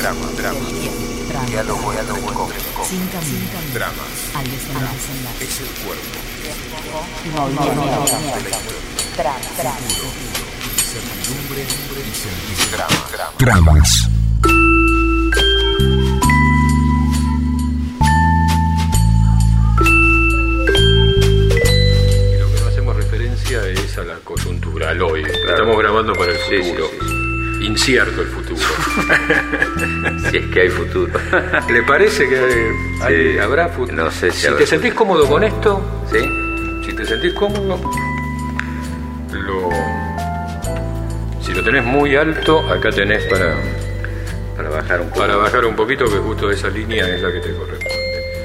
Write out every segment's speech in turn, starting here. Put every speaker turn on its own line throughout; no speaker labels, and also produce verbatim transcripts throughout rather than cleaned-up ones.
drama, drama, diálogo entre cómicos, dramas, al desenlace, es el cuerpo, incertidumbre y drama, dramas.
Y lo que no hacemos referencia es a la coyuntura, al hoy. Claro. Estamos grabando para el futuro. Sí, sí, sí. Incierto el futuro.
Si es que hay futuro.
¿Le parece que hay, sí, habrá futuro?
No sé si,
si
habrá...
te sentís cómodo con esto,
¿sí?
Si te sentís cómodo, lo... si lo tenés muy alto, acá tenés para,
para bajar un poco.
Para bajar un poquito, que justo esa línea es la que te corresponde.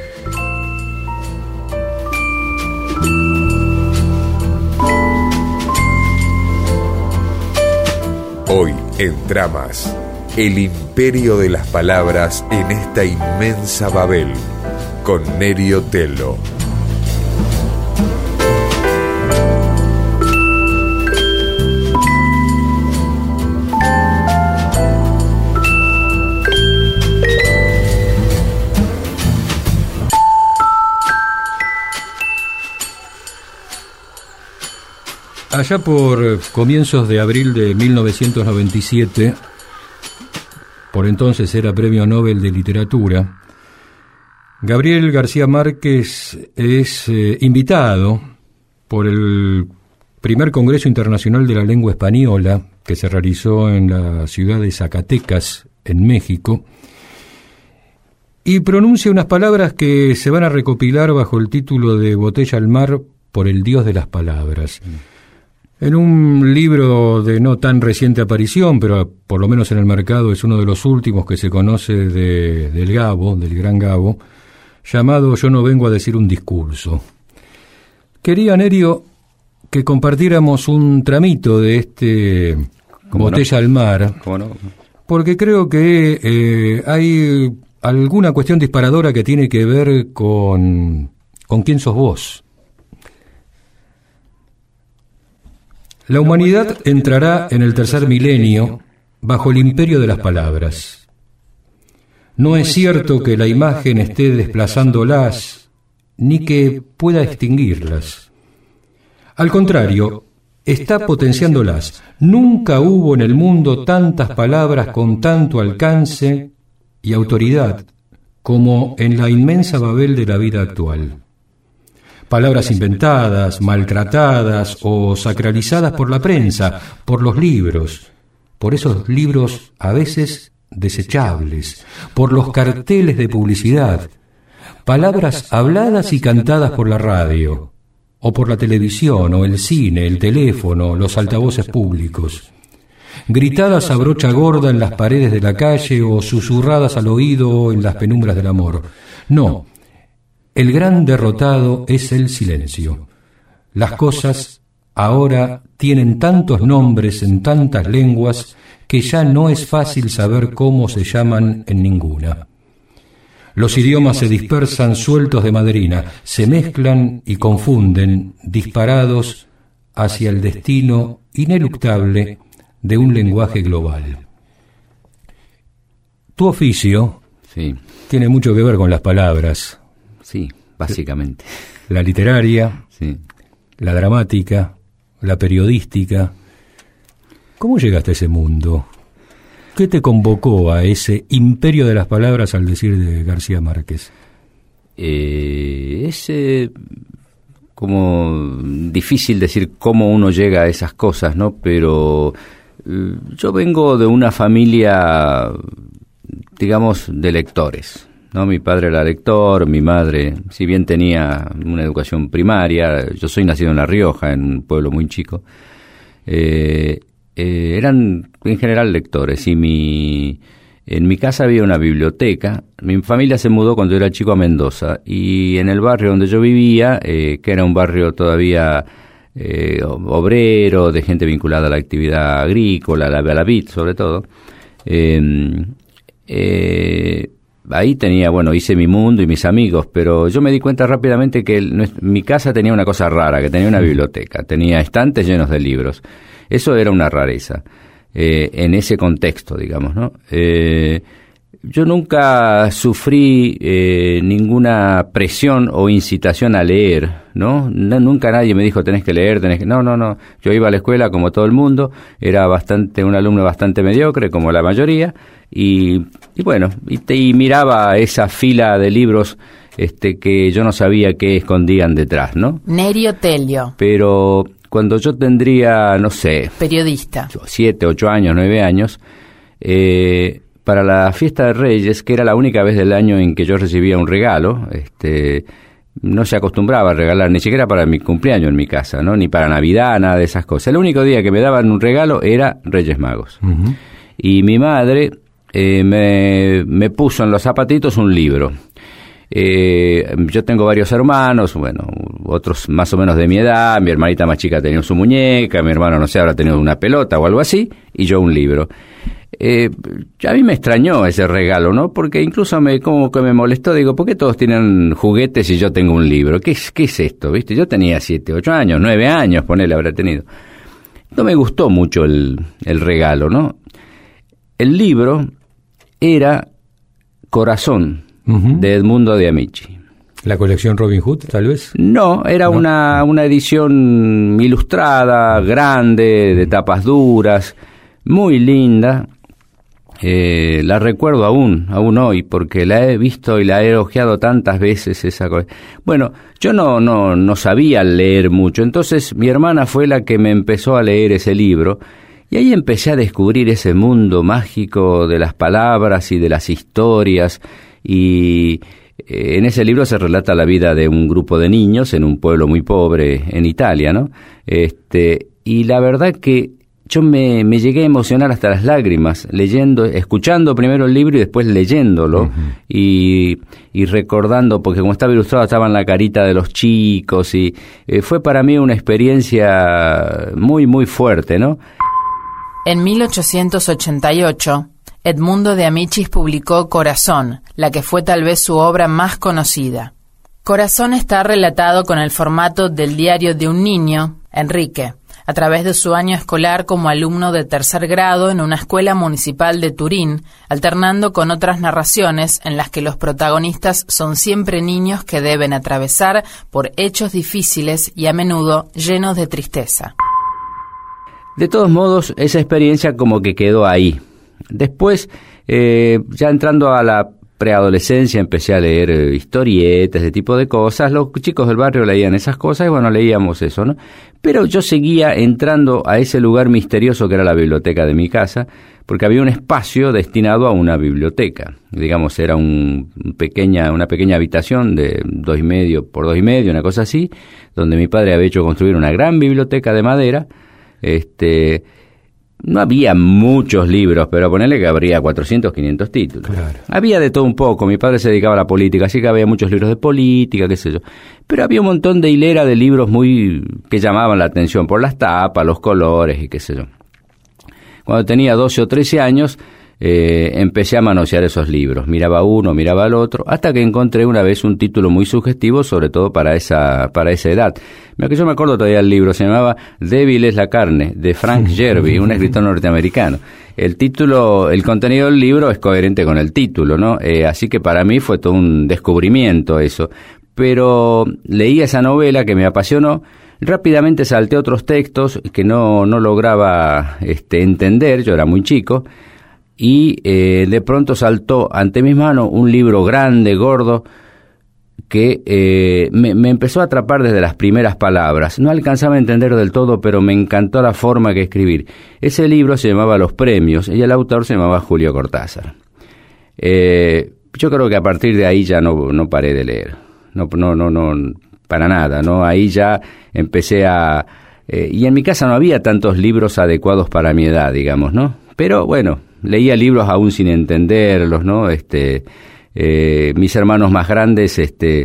Hoy en Dramas, el imperio de las palabras en esta inmensa Babel, con Nerio Telo.
Allá por comienzos de abril de mil novecientos noventa y siete, por entonces era Premio Nobel de Literatura, Gabriel García Márquez es eh, invitado por el primer Congreso Internacional de la Lengua Española, que se realizó en la ciudad de Zacatecas, en México, y pronuncia unas palabras que se van a recopilar bajo el título de Botella al mar por el Dios de las Palabras. Mm. En un libro de no tan reciente aparición, pero por lo menos en el mercado es uno de los últimos que se conoce de, del Gabo, del gran Gabo, llamado Yo no vengo a decir un discurso. Quería, Nerio, que compartiéramos un tramito de este Botella no? al mar,
¿Cómo no?
Porque creo que eh, hay alguna cuestión disparadora que tiene que ver con, con quién sos vos. La humanidad entrará en el tercer milenio bajo el imperio de las palabras. No es cierto que la imagen esté desplazándolas, ni que pueda extinguirlas. Al contrario, está potenciándolas. Nunca hubo en el mundo tantas palabras con tanto alcance y autoridad como en la inmensa Babel de la vida actual. Palabras inventadas, maltratadas o sacralizadas por la prensa, por los libros, por esos libros a veces desechables, por los carteles de publicidad, palabras habladas y cantadas por la radio, o por la televisión, o el cine, el teléfono, los altavoces públicos, gritadas a brocha gorda en las paredes de la calle o susurradas al oído en las penumbras del amor. No. El gran derrotado es el silencio. Las cosas ahora tienen tantos nombres en tantas lenguas que ya no es fácil saber cómo se llaman en ninguna. Los idiomas se dispersan sueltos de madrina, se mezclan y confunden, disparados hacia el destino ineluctable de un lenguaje global. Tu oficio
sí.
tiene mucho que ver con las palabras.
Sí, básicamente.
La literaria,
sí.
La dramática, la periodística. ¿Cómo llegaste a ese mundo? ¿Qué te convocó a ese imperio de las palabras, al decir de García Márquez?
Eh, es eh, como difícil decir cómo uno llega a esas cosas, ¿no? Pero eh, yo vengo de una familia, digamos, de lectores. No, mi padre era lector, mi madre, si bien tenía una educación primaria, yo soy nacido en La Rioja, en un pueblo muy chico, eh, eh, eran en general lectores, y mi en mi casa había una biblioteca. Mi familia se mudó cuando yo era chico a Mendoza, y en el barrio donde yo vivía, eh, que era un barrio todavía eh, obrero, de gente vinculada a la actividad agrícola, a la, a la vid sobre todo, eh, eh, ahí tenía, bueno, hice mi mundo y mis amigos, pero yo me di cuenta rápidamente que el, mi casa tenía una cosa rara, que tenía una biblioteca, tenía estantes llenos de libros. Eso era una rareza, eh, en ese contexto, digamos, ¿no? Eh, yo nunca sufrí eh, ninguna presión o incitación a leer, ¿no? No, nunca nadie me dijo tenés que leer, tenés que... No, no, no. Yo iba a la escuela como todo el mundo, era bastante un alumno bastante mediocre, como la mayoría, y, y bueno, y, te, y miraba esa fila de libros este, que yo no sabía qué escondían detrás, ¿no?
Nerio Telio.
Pero cuando yo tendría, no sé...
Periodista.
Siete, ocho años, nueve años... Eh, para la fiesta de Reyes, que era la única vez del año en que yo recibía un regalo, este, no se acostumbraba a regalar, ni siquiera para mi cumpleaños en mi casa, ¿no? Ni para Navidad, nada de esas cosas. El único día que me daban un regalo era Reyes Magos. Uh-huh. Y mi madre eh, me, me puso en los zapatitos un libro. Eh, yo tengo varios hermanos, bueno, otros más o menos de mi edad, mi hermanita más chica tenía su muñeca, mi hermano, no sé, habrá tenido una pelota o algo así, y yo un libro. Eh, a mí me extrañó ese regalo, ¿no? Porque incluso me como que me molestó, digo, ¿por qué todos tienen juguetes y yo tengo un libro? ¿Qué es, qué es esto? ¿Viste? Yo tenía siete, ocho años, nueve años, ponele, habrá tenido. No me gustó mucho el, el regalo, ¿no? El libro era Corazón, uh-huh, de Edmundo de Amici.
¿La colección Robin Hood, tal vez?
No, era ¿No? Una, una edición ilustrada, grande, de tapas duras, muy linda. Eh, la recuerdo aún, aún hoy, porque la he visto y la he elogiado tantas veces esa cosa. Bueno, yo no, no, no sabía leer mucho, entonces mi hermana fue la que me empezó a leer ese libro, y ahí empecé a descubrir ese mundo mágico de las palabras y de las historias, y eh, en ese libro se relata la vida de un grupo de niños en un pueblo muy pobre en Italia, ¿no? Este, y la verdad que yo me, me llegué a emocionar hasta las lágrimas, leyendo, escuchando primero el libro y después leyéndolo, uh-huh, y, y recordando, porque como estaba ilustrado estaba en la carita de los chicos, y eh, fue para mí una experiencia muy, muy fuerte, ¿no?
En mil ochocientos ochenta y ocho, Edmundo de Amicis publicó Corazón, la que fue tal vez su obra más conocida. Corazón está relatado con el formato del diario de un niño, Enrique, a través de su año escolar como alumno de tercer grado en una escuela municipal de Turín, alternando con otras narraciones en las que los protagonistas son siempre niños que deben atravesar por hechos difíciles y a menudo llenos de tristeza.
De todos modos, esa experiencia como que quedó ahí. Después, eh, ya entrando a la preadolescencia, empecé a leer eh, historietas, de tipo de cosas. Los chicos del barrio leían esas cosas y bueno, leíamos eso, ¿no? Pero yo seguía entrando a ese lugar misterioso que era la biblioteca de mi casa, porque había un espacio destinado a una biblioteca. Digamos, era un pequeña, una pequeña habitación de dos y medio por dos y medio, una cosa así, donde mi padre había hecho construir una gran biblioteca de madera. Este... No había muchos libros, pero ponerle que habría cuatrocientos, quinientos títulos. Claro. Había de todo un poco. Mi padre se dedicaba a la política, así que había muchos libros de política, qué sé yo. Pero había un montón de hilera de libros muy que llamaban la atención por las tapas, los colores y qué sé yo. Cuando tenía doce o trece años, eh, empecé a manosear esos libros. Miraba uno, miraba al otro, hasta que encontré una vez un título muy sugestivo, sobre todo para esa para esa edad. Mira que yo me acuerdo todavía del libro, se llamaba Débil es la carne, de Frank Jerby, un escritor norteamericano. El título, el contenido del libro es coherente con el título, ¿no? Eh, así que para mí fue todo un descubrimiento eso. Pero leí esa novela que me apasionó. Rápidamente salté otros textos que no, no lograba este, entender, yo era muy chico, y eh, de pronto saltó ante mis manos un libro grande, gordo, que eh, me, me empezó a atrapar desde las primeras palabras. No alcanzaba a entender del todo, pero me encantó la forma que escribir. Ese libro se llamaba Los Premios, y el autor se llamaba Julio Cortázar. Eh, yo creo que a partir de ahí ya no, no paré de leer, no, no, no, no, para nada, ¿no? Ahí ya empecé a... Eh, y en mi casa no había tantos libros adecuados para mi edad, digamos, ¿no? Pero bueno, leía libros aún sin entenderlos, ¿no? Este, eh, mis hermanos más grandes, este,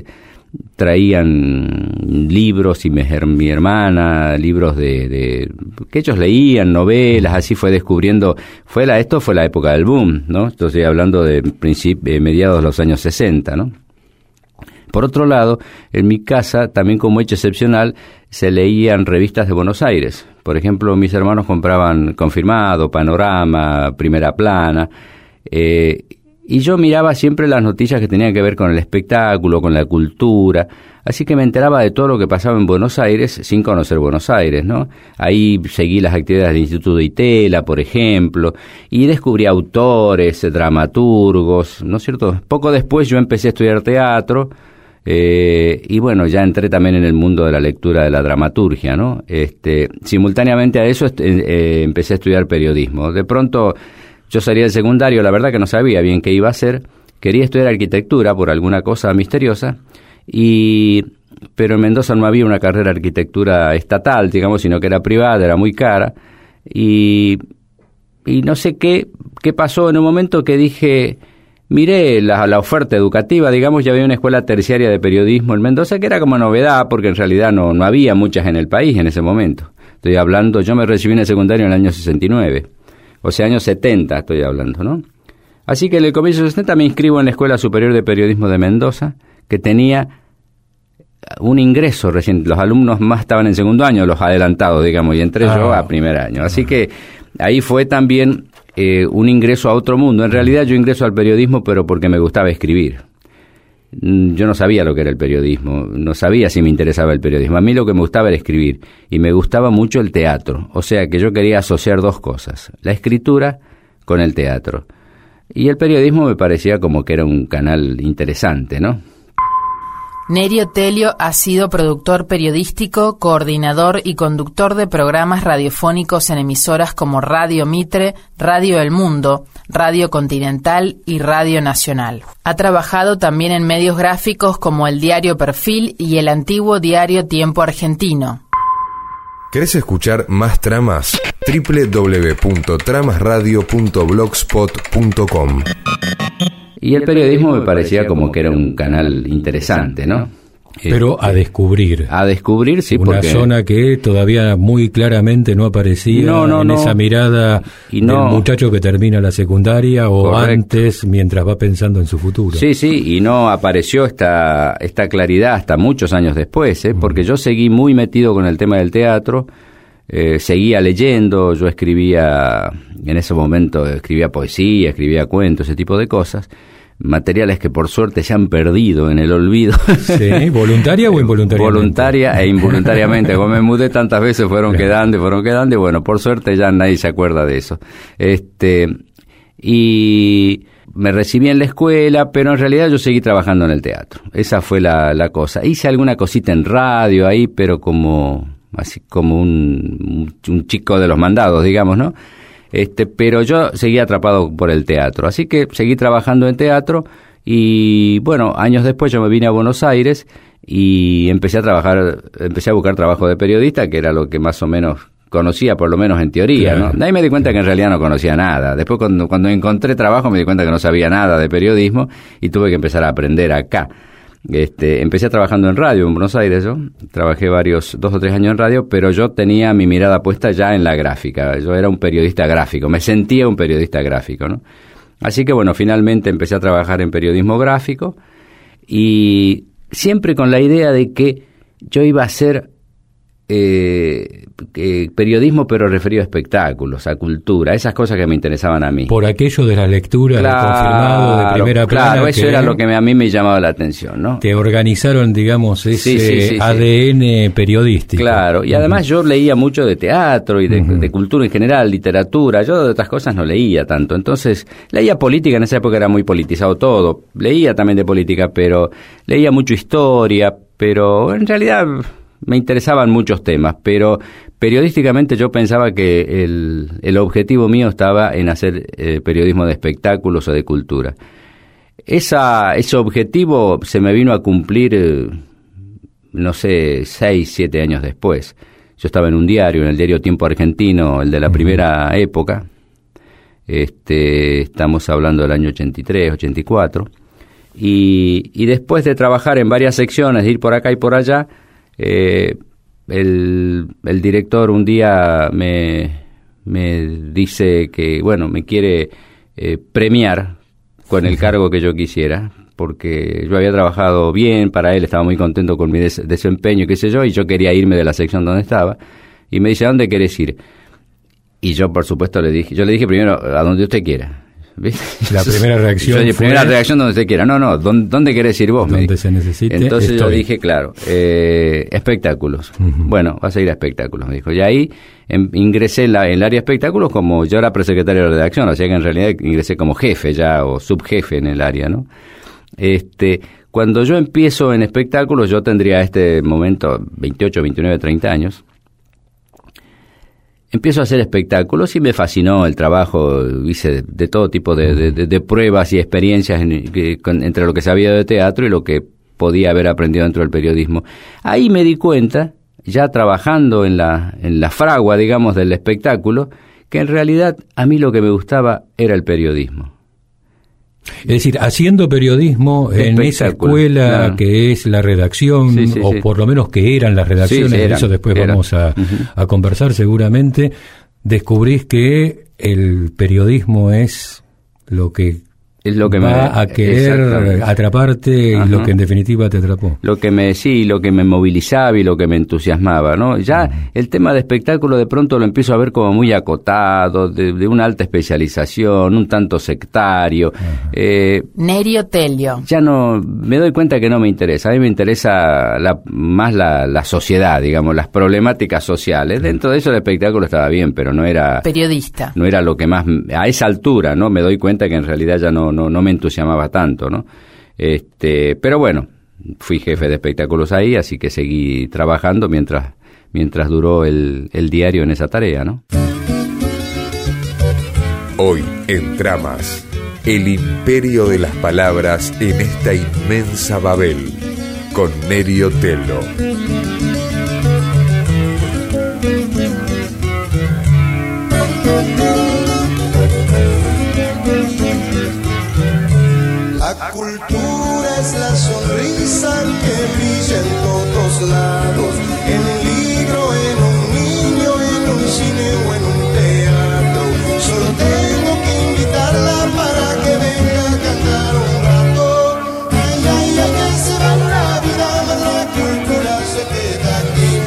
traían libros y mi, mi hermana, libros de, de, que ellos leían, novelas, así fue descubriendo, fue la, esto fue la época del boom, ¿no? Estoy hablando de princip, eh, mediados de los años sesenta, ¿no? Por otro lado, en mi casa, también como hecho excepcional, se leían revistas de Buenos Aires. Por ejemplo, mis hermanos compraban Confirmado, Panorama, Primera Plana, eh, y yo miraba siempre las noticias que tenían que ver con el espectáculo, con la cultura, así que me enteraba de todo lo que pasaba en Buenos Aires sin conocer Buenos Aires, ¿no? Ahí seguí las actividades del Instituto de Itela, por ejemplo, y descubrí autores, dramaturgos, ¿no es cierto? Poco después yo empecé a estudiar teatro, eh, y bueno, ya entré también en el mundo de la lectura de la dramaturgia, ¿no? Este, simultáneamente a eso est- eh, empecé a estudiar periodismo. De pronto yo salí del secundario, la verdad que no sabía bien qué iba a hacer, quería estudiar arquitectura por alguna cosa misteriosa, y pero en Mendoza no había una carrera de arquitectura estatal, digamos, sino que era privada, era muy cara, y, y no sé qué, qué pasó en un momento que dije, miré la, la oferta educativa, digamos, ya había una escuela terciaria de periodismo en Mendoza, que era como novedad, porque en realidad no, no había muchas en el país en ese momento. Estoy hablando, yo me recibí en el secundario en el año sesenta y nueve, o sea, años setenta estoy hablando, ¿no? Así que en el comienzo de los setenta me inscribo en la Escuela Superior de Periodismo de Mendoza, que tenía un ingreso recién, los alumnos más estaban en segundo año, los adelantados, digamos, y entré ah. yo a primer año. Así ah. que ahí fue también eh, un ingreso a otro mundo. En realidad yo ingreso al periodismo, pero porque me gustaba escribir. Yo no sabía lo que era el periodismo, no sabía si me interesaba el periodismo. A mí lo que me gustaba era escribir, y me gustaba mucho el teatro. O sea que yo quería asociar dos cosas, la escritura con el teatro. Y el periodismo me parecía como que era un canal interesante, ¿no?
Nerio Telio ha sido productor periodístico, coordinador y conductor de programas radiofónicos en emisoras como Radio Mitre, Radio El Mundo, Radio Continental y Radio Nacional. Ha trabajado también en medios gráficos como el diario Perfil y el antiguo diario Tiempo Argentino.
¿Querés escuchar más tramas? doble u doble u doble u punto tramas radio punto blogspot punto com.
Y el periodismo me parecía como que era un canal interesante, ¿no?
Pero a descubrir.
A descubrir, sí,
una
porque...
zona que todavía muy claramente no aparecía
no, no,
en
no.
esa mirada
y no...
del muchacho que termina la secundaria o Correcto. Antes, mientras va pensando en su futuro.
Sí, sí, y no apareció esta, esta claridad hasta muchos años después, ¿eh? Porque yo seguí muy metido con el tema del teatro, eh, seguía leyendo, yo escribía, en ese momento escribía poesía, escribía cuentos, ese tipo de cosas, materiales que por suerte se han perdido en el olvido.
Sí, ¿voluntaria o involuntariamente?
Voluntaria e involuntariamente. Como me mudé tantas veces, fueron claro. quedando y fueron quedando, y bueno, por suerte ya nadie se acuerda de eso. Este, y me recibí en la escuela, pero en realidad yo seguí trabajando en el teatro. Esa fue la, la cosa. Hice alguna cosita en radio ahí, pero como, así como un, un chico de los mandados, digamos, ¿no? Este, pero yo seguí atrapado por el teatro, así que seguí trabajando en teatro y bueno, años después yo me vine a Buenos Aires y empecé a trabajar, empecé a buscar trabajo de periodista, que era lo que más o menos conocía, por lo menos en teoría, claro. ¿no? De ahí me di cuenta que en realidad no conocía nada. Después cuando, cuando encontré trabajo me di cuenta que no sabía nada de periodismo y tuve que empezar a aprender acá. Este, empecé trabajando en radio en Buenos Aires, yo trabajé varios, dos o tres años en radio, pero yo tenía mi mirada puesta ya en la gráfica. Yo era un periodista gráfico, me sentía un periodista gráfico, ¿no? Así que bueno, finalmente empecé a trabajar en periodismo gráfico y siempre con la idea de que yo iba a hacer eh, eh, periodismo, pero referido a espectáculos, a cultura, esas cosas que me interesaban a mí.
Por aquello de la lectura,
claro,
de confirmado, de primera plana.
Claro, eso era lo que me, a mí me llamaba la atención, ¿no?
Que organizaron, digamos, ese
sí, sí, sí,
A D N sí. periodístico.
Claro, y además uh-huh. yo leía mucho de teatro y de, uh-huh. de cultura en general, literatura, yo de otras cosas no leía tanto, entonces leía política, en esa época era muy politizado todo, leía también de política, pero leía mucho historia, pero en realidad me interesaban muchos temas, pero periodísticamente yo pensaba que el, el objetivo mío estaba en hacer eh, periodismo de espectáculos o de cultura. Esa, ese objetivo se me vino a cumplir, eh, no sé, seis, siete años después. Yo estaba en un diario, en el diario Tiempo Argentino, el de la primera época. Este, estamos hablando del año ochenta y tres, ochenta y cuatro. Y, y después de trabajar en varias secciones, de ir por acá y por allá, Eh, el, el director un día me, me dice que, bueno, me quiere eh, premiar con el cargo que yo quisiera, porque yo había trabajado bien para él, estaba muy contento con mi des- desempeño, qué sé yo, y yo quería irme de la sección donde estaba, y me dice, ¿a dónde querés ir? Y yo, por supuesto, le dije, yo le dije primero, a donde usted quiera. ¿viste?
La primera reacción
yo, La
fue,
primera reacción donde se quiera. No, no, ¿dónde, dónde querés ir vos?
Donde se necesite.
Entonces
estoy.
yo dije, claro, eh, espectáculos. Uh-huh. Bueno, vas a ir a espectáculos, me dijo. Y ahí en, ingresé en, la, en el área de espectáculos como yo era presecretario de redacción, o sea que en realidad ingresé como jefe ya, o subjefe en el área, ¿no? Este, cuando yo empiezo en espectáculos, yo tendría a este momento veintiocho, veintinueve, treinta años. Empiezo a hacer espectáculos y me fascinó el trabajo, hice de, de todo tipo de, de, de pruebas y experiencias en, que, con, entre lo que sabía de teatro y lo que podía haber aprendido dentro del periodismo. Ahí me di cuenta, ya trabajando en la, en la fragua, digamos, del espectáculo, que en realidad a mí lo que me gustaba era el periodismo.
Es decir, haciendo periodismo en esa escuela, claro, que es la redacción, sí, sí, o sí, por lo menos que eran las redacciones, sí, sí, eran, de eso después eran. vamos a, uh-huh. a conversar seguramente, descubrís que el periodismo es lo que
es lo que
va
me,
a querer atraparte, uh-huh. y lo que en definitiva te atrapó.
Lo que me sí, lo que me movilizaba y lo que me entusiasmaba, ¿no? Ya uh-huh. el tema de espectáculo de pronto lo empiezo a ver como muy acotado, de, de una alta especialización, un tanto sectario. Uh-huh. Eh,
Nerio Telio.
Ya no, me doy cuenta que no me interesa. A mí me interesa la, más la, la sociedad, digamos, las problemáticas sociales. Uh-huh. Dentro de eso el espectáculo estaba bien, pero no era...
Periodista.
No era lo que más... A esa altura, ¿no? Me doy cuenta que en realidad ya no... No, no me entusiasmaba tanto, ¿no? Este, pero bueno, fui jefe de espectáculos ahí, así que seguí trabajando mientras, mientras duró el, el diario en esa tarea, ¿no?
Hoy en Tramas, el imperio de las palabras en esta inmensa Babel, con Nerio Tello.
La cultura es la sonrisa que brilla en todos lados, en un libro, en un niño, en un cine o en un teatro. Solo tengo que invitarla para que venga a cantar un rato. Ay, ay, ay, que se va la vida, mas la cultura se queda aquí.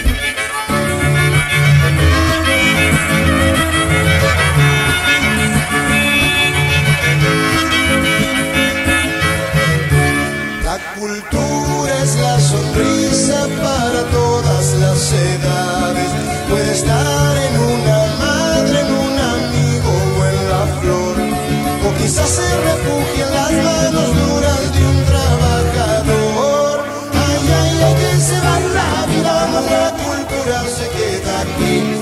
La cultura es la sonrisa para todas las edades. Puede estar en una madre, en un amigo o en la flor, o quizás se refugie en las manos duras de un trabajador. Ay, ay, ay, que se va la vida, mas la cultura se queda aquí.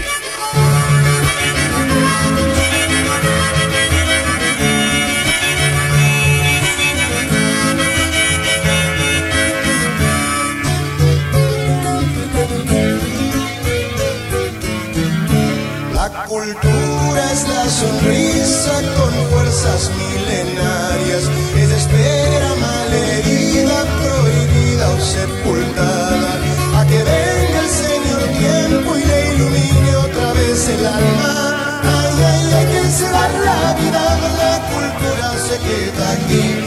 La cultura es la sonrisa con fuerzas milenarias, es espera malherida, prohibida o sepultada, a que venga el Señor tiempo y le ilumine otra vez el alma. Ay, ay, ay, que se va la vida, mas la cultura se queda aquí.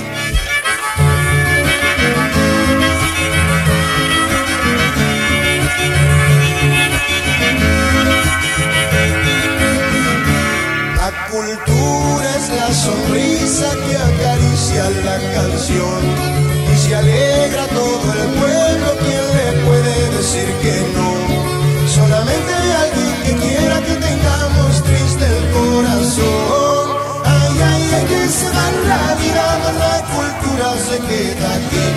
La cultura es la sonrisa que acaricia la canción y se alegra todo el pueblo. ¿Quién le puede decir que no? Solamente alguien que quiera que tengamos triste el corazón. Ay, ay, ay, que se va la vida, mas la cultura se queda aquí.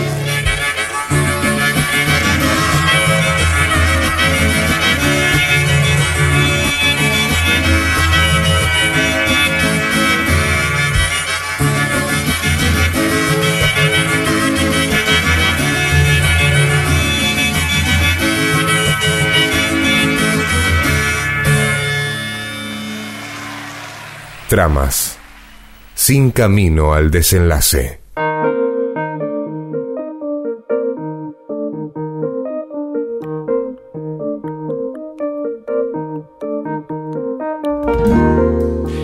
Tramas, sin camino al desenlace.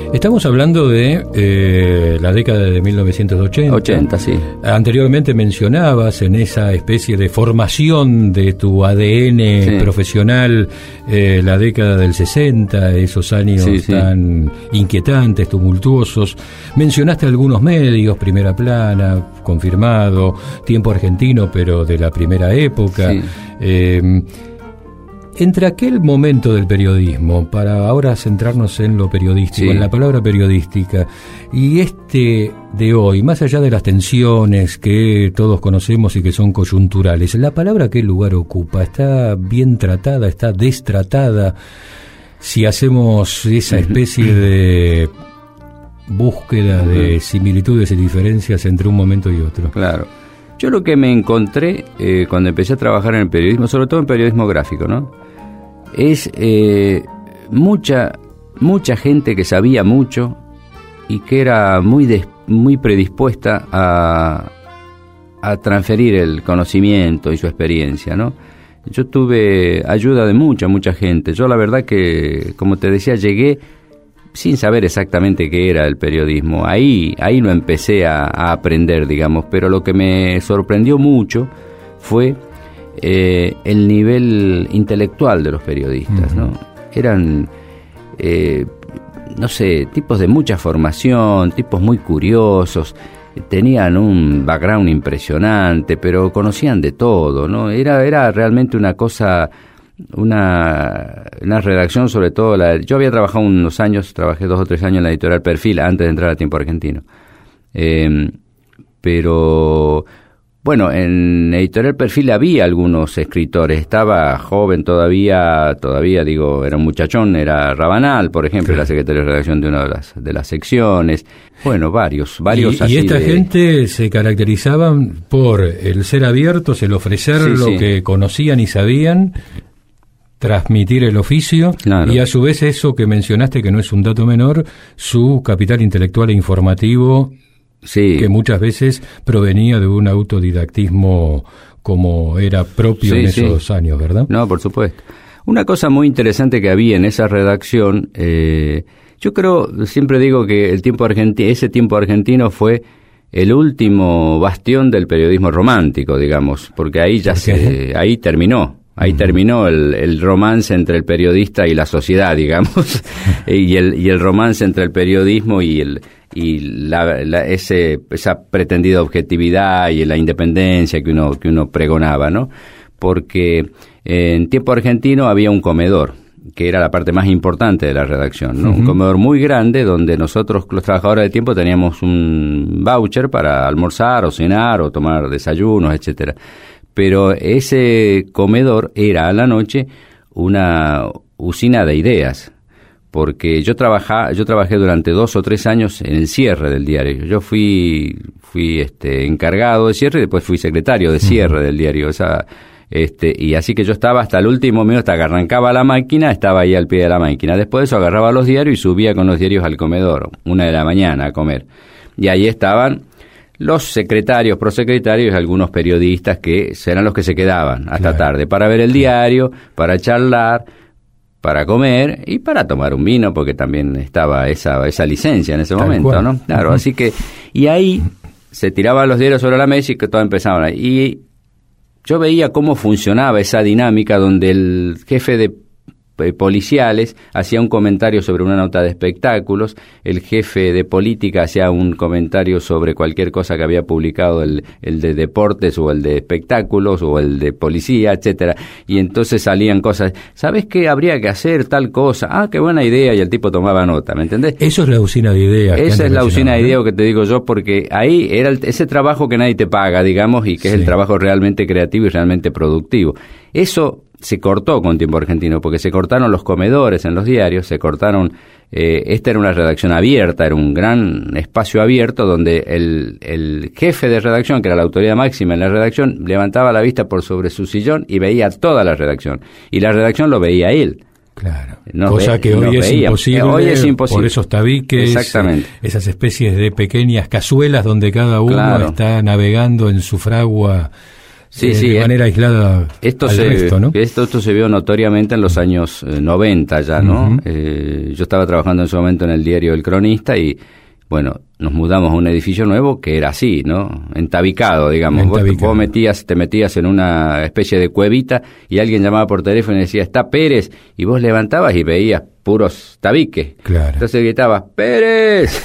Estamos hablando de eh, la década de mil novecientos ochenta.
ochenta, sí.
Anteriormente mencionabas en esa especie de formación de tu A D N sí. profesional eh, la década del sesenta, esos años sí, sí. tan inquietantes, tumultuosos. Mencionaste algunos medios, Primera Plana, confirmado, Tiempo Argentino, pero de la primera época. Sí. Eh, Entre aquel momento del periodismo, para ahora centrarnos en lo periodístico, sí. en la palabra periodística, y este de hoy, más allá de las tensiones que todos conocemos y que son coyunturales, ¿la palabra qué lugar ocupa? ¿Está bien tratada? ¿Está destratada? Si hacemos esa especie de búsqueda de similitudes y diferencias entre un momento y otro.
Claro. Yo lo que me encontré eh, cuando empecé a trabajar en el periodismo, sobre todo en periodismo gráfico, ¿no? Es eh, mucha mucha gente que sabía mucho y que era muy des, muy predispuesta a, a transferir el conocimiento y su experiencia, ¿no? Yo tuve ayuda de mucha, mucha gente. Yo la verdad que, como te decía, llegué sin saber exactamente qué era el periodismo. Ahí, ahí lo empecé a, a aprender, digamos, pero lo que me sorprendió mucho fue eh, el nivel intelectual de los periodistas, uh-huh. ¿no? Eran, eh, no sé, tipos de mucha formación, tipos muy curiosos, tenían un background impresionante, pero conocían de todo, ¿no? Era, era realmente una cosa... Una, una redacción, sobre todo la, yo había trabajado unos años, trabajé dos o tres años en la editorial Perfil antes de entrar a Tiempo Argentino, eh, pero bueno, en editorial Perfil había algunos escritores, estaba joven todavía, todavía digo, era un muchachón, era Rabanal, por ejemplo, sí. la secretaria de redacción de una de las, de las secciones, bueno, varios, varios
y,
así.
Y esta
de...
gente se caracterizaban por el ser abiertos, el ofrecer sí, lo sí. que conocían y sabían, transmitir el oficio, claro. y a su vez eso que mencionaste, que no es un dato menor, su capital intelectual e informativo, sí. que muchas veces provenía de un autodidactismo como era propio sí, en esos sí. años, ¿verdad?
No, por supuesto. Una cosa muy interesante que había en esa redacción, eh, yo creo, siempre digo que el tiempo argentino, ese Tiempo Argentino fue el último bastión del periodismo romántico, digamos, porque ahí ya se, ahí terminó. Ahí uh-huh. terminó el, el romance entre el periodista y la sociedad, digamos, y el y el romance entre el periodismo y el y la, la ese esa pretendida objetividad y la independencia que uno que uno pregonaba, ¿no? Porque en Tiempo Argentino había un comedor que era la parte más importante de la redacción, ¿no? Uh-huh. Un comedor muy grande donde nosotros, los trabajadores de Tiempo, teníamos un voucher para almorzar o cenar o tomar desayunos, etcétera. Pero ese comedor era a la noche una usina de ideas, porque yo trabajaba, yo trabajé durante dos o tres años en el cierre del diario. Yo fui fui este encargado de cierre y después fui secretario de cierre uh-huh. del diario. O sea, este y así que yo estaba hasta el último minuto, hasta que arrancaba la máquina, estaba ahí al pie de la máquina. Después de eso agarraba los diarios y subía con los diarios al comedor, una de la mañana a comer. Y ahí estaban los secretarios, prosecretarios y algunos periodistas que eran los que se quedaban hasta claro. tarde para ver el diario, para charlar, para comer y para tomar un vino, porque también estaba esa esa licencia en ese Tal momento, cual. ¿no? Claro, uh-huh. así que, y ahí se tiraban los diarios sobre la mesa y que todo empezaban. Y yo veía cómo funcionaba esa dinámica donde el jefe de policiales hacía un comentario sobre una nota de espectáculos, el jefe de política hacía un comentario sobre cualquier cosa que había publicado el, el de deportes o el de espectáculos o el de policía, etcétera, y entonces salían cosas, ¿sabes qué habría que hacer tal cosa? Ah, qué buena idea, y el tipo tomaba nota, ¿me entendés?
Eso es la usina de ideas.
Esa es la usina de ideas que te digo yo, porque ahí era el, ese trabajo que nadie te paga, digamos, y que sí. es el trabajo realmente creativo y realmente productivo. Eso se cortó con Tiempo Argentino, porque se cortaron los comedores en los diarios, se cortaron, eh, esta era una redacción abierta, era un gran espacio abierto donde el, el jefe de redacción, que era la autoridad máxima en la redacción, levantaba la vista por sobre su sillón y veía toda la redacción, y la redacción lo veía él.
Claro, nos cosa ve, que hoy es, imposible, hoy es imposible por esos tabiques,
exactamente.
esas especies de pequeñas cazuelas donde cada uno claro. está navegando en su fragua
Sí,
eh,
sí,
de
eh,
manera aislada
esto
al
se,
resto, ¿no?
Esto, esto se vio notoriamente en los años eh, noventa ya, ¿no?
Uh-huh.
Eh, yo estaba trabajando en ese momento en el diario El Cronista y, bueno, nos mudamos a un edificio nuevo que era así, ¿no? Entabicado, digamos.
Entabicado.
Vos, vos metías, te metías en una especie de cuevita y alguien llamaba por teléfono y decía, está Pérez, y vos levantabas y veías puros tabiques.
Claro.
Entonces gritabas, ¡Pérez!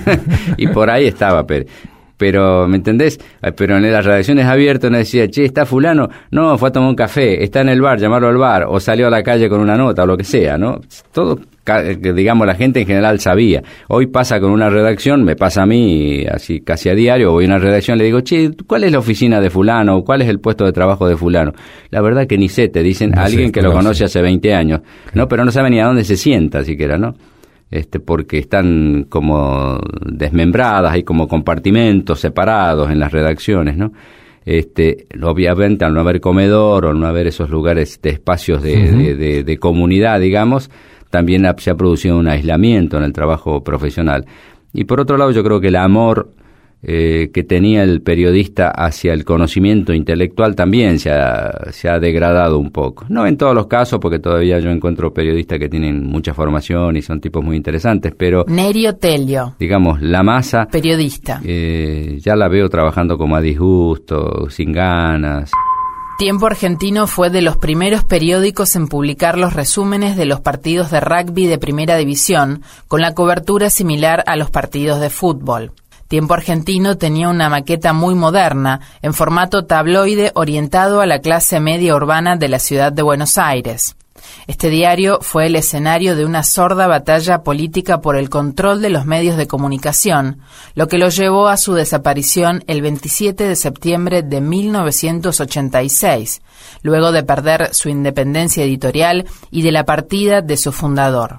Y por ahí estaba Pérez. Pero, ¿me entendés? Pero en las redacciones abiertas uno decía, che, ¿está fulano? No, fue a tomar un café, está en el bar, llamarlo al bar, o salió a la calle con una nota, o lo que sea, ¿no? Todo, digamos, la gente en general sabía. Hoy pasa con una redacción, me pasa a mí, así casi a diario, voy a una redacción, le digo, che, ¿cuál es la oficina de fulano? ¿Cuál es el puesto de trabajo de fulano? La verdad que ni sé, te dicen
No
a alguien
sé,
que
conoce.
lo conoce hace veinte años, ¿no? Pero no sabe ni a dónde se sienta siquiera, ¿no? Este, porque están como desmembradas, hay como compartimentos separados en las redacciones, ¿no? Este, obviamente al no haber comedor o no haber esos lugares de espacios de, uh-huh. de, de, de comunidad, digamos, también ha, se ha producido un aislamiento en el trabajo profesional. Y por otro lado, yo creo que el amor eh, que tenía el periodista hacia el conocimiento intelectual también se ha, se ha degradado un poco. No en todos los casos, porque todavía yo encuentro periodistas que tienen mucha formación y son tipos muy interesantes, pero...
Nerio Telio.
Digamos, la masa...
Periodista.
Eh, ya la veo trabajando como a disgusto, sin ganas.
Tiempo Argentino fue de los primeros periódicos en publicar los resúmenes de los partidos de rugby de primera división, con la cobertura similar a los partidos de fútbol. Tiempo Argentino tenía una maqueta muy moderna, en formato tabloide orientado a la clase media urbana de la ciudad de Buenos Aires. Este diario fue el escenario de una sorda batalla política por el control de los medios de comunicación, lo que lo llevó a su desaparición el veintisiete de septiembre de mil novecientos ochenta y seis, luego de perder su independencia editorial y de la partida de su fundador.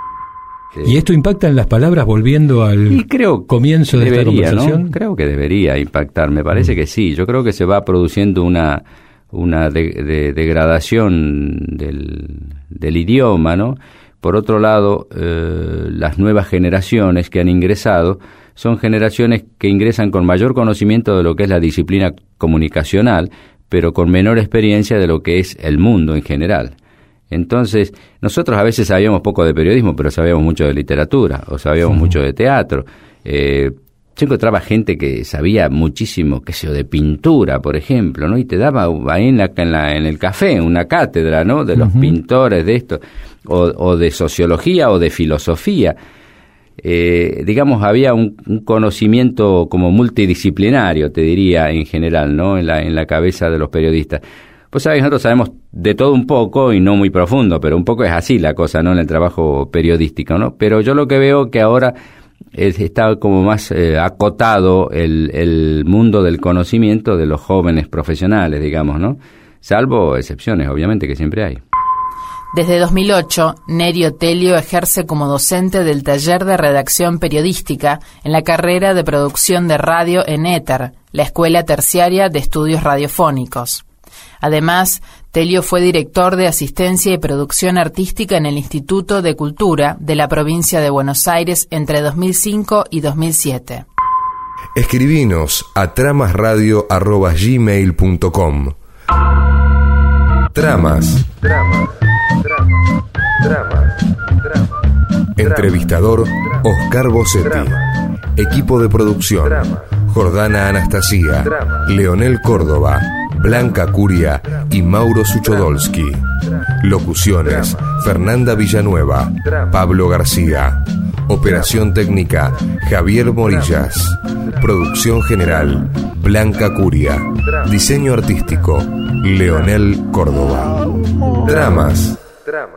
¿Y esto impacta en las palabras volviendo al
y creo
comienzo de
debería,
esta conversación?
¿no? Creo que debería impactar, me parece mm. que sí. Yo creo que se va produciendo una, una de, de, degradación del, del idioma, ¿no? Por otro lado, eh, las nuevas generaciones que han ingresado son generaciones que ingresan con mayor conocimiento de lo que es la disciplina comunicacional, pero con menor experiencia de lo que es el mundo en general. Entonces, nosotros a veces sabíamos poco de periodismo, pero sabíamos mucho de literatura, o sabíamos uh-huh. mucho de teatro. Eh, yo encontraba gente que sabía muchísimo, qué sé yo, de pintura, por ejemplo, ¿no? Y te daba ahí en, la, en, la, en el café una cátedra, ¿no? De los uh-huh. pintores, de esto, o, o de sociología o de filosofía. Eh, digamos, había un, un conocimiento como multidisciplinario, te diría, en general, ¿no? En la, en la cabeza de los periodistas. Pues sabes, nosotros sabemos de todo un poco y no muy profundo, pero un poco es así la cosa, ¿no? En el trabajo periodístico, ¿no? Pero yo lo que veo que ahora es, está como más eh, acotado el, el mundo del conocimiento de los jóvenes profesionales, digamos, ¿no? Salvo excepciones, obviamente, que siempre hay.
Desde dos mil ocho, Nerio Telio ejerce como docente del taller de redacción periodística en la carrera de producción de radio en Éter, la Escuela Terciaria de Estudios Radiofónicos. Además, Telio fue director de asistencia y producción artística en el Instituto de Cultura de la provincia de Buenos Aires entre dos mil cinco y dos mil siete.
Escribinos a tramasradio arroba gmail punto com. Tramas. Tramas. Tramas. Tramas. Tramas. Entrevistador Oscar Bossetti. Equipo de producción Jordana Anastasia, Leonel Córdoba, Blanca Curia y Mauro Suchodolski. Locuciones: Fernanda Villanueva, Pablo García. Operación técnica: Javier Morillas. Producción general: Blanca Curia. Diseño artístico: Leonel Córdoba. Dramas.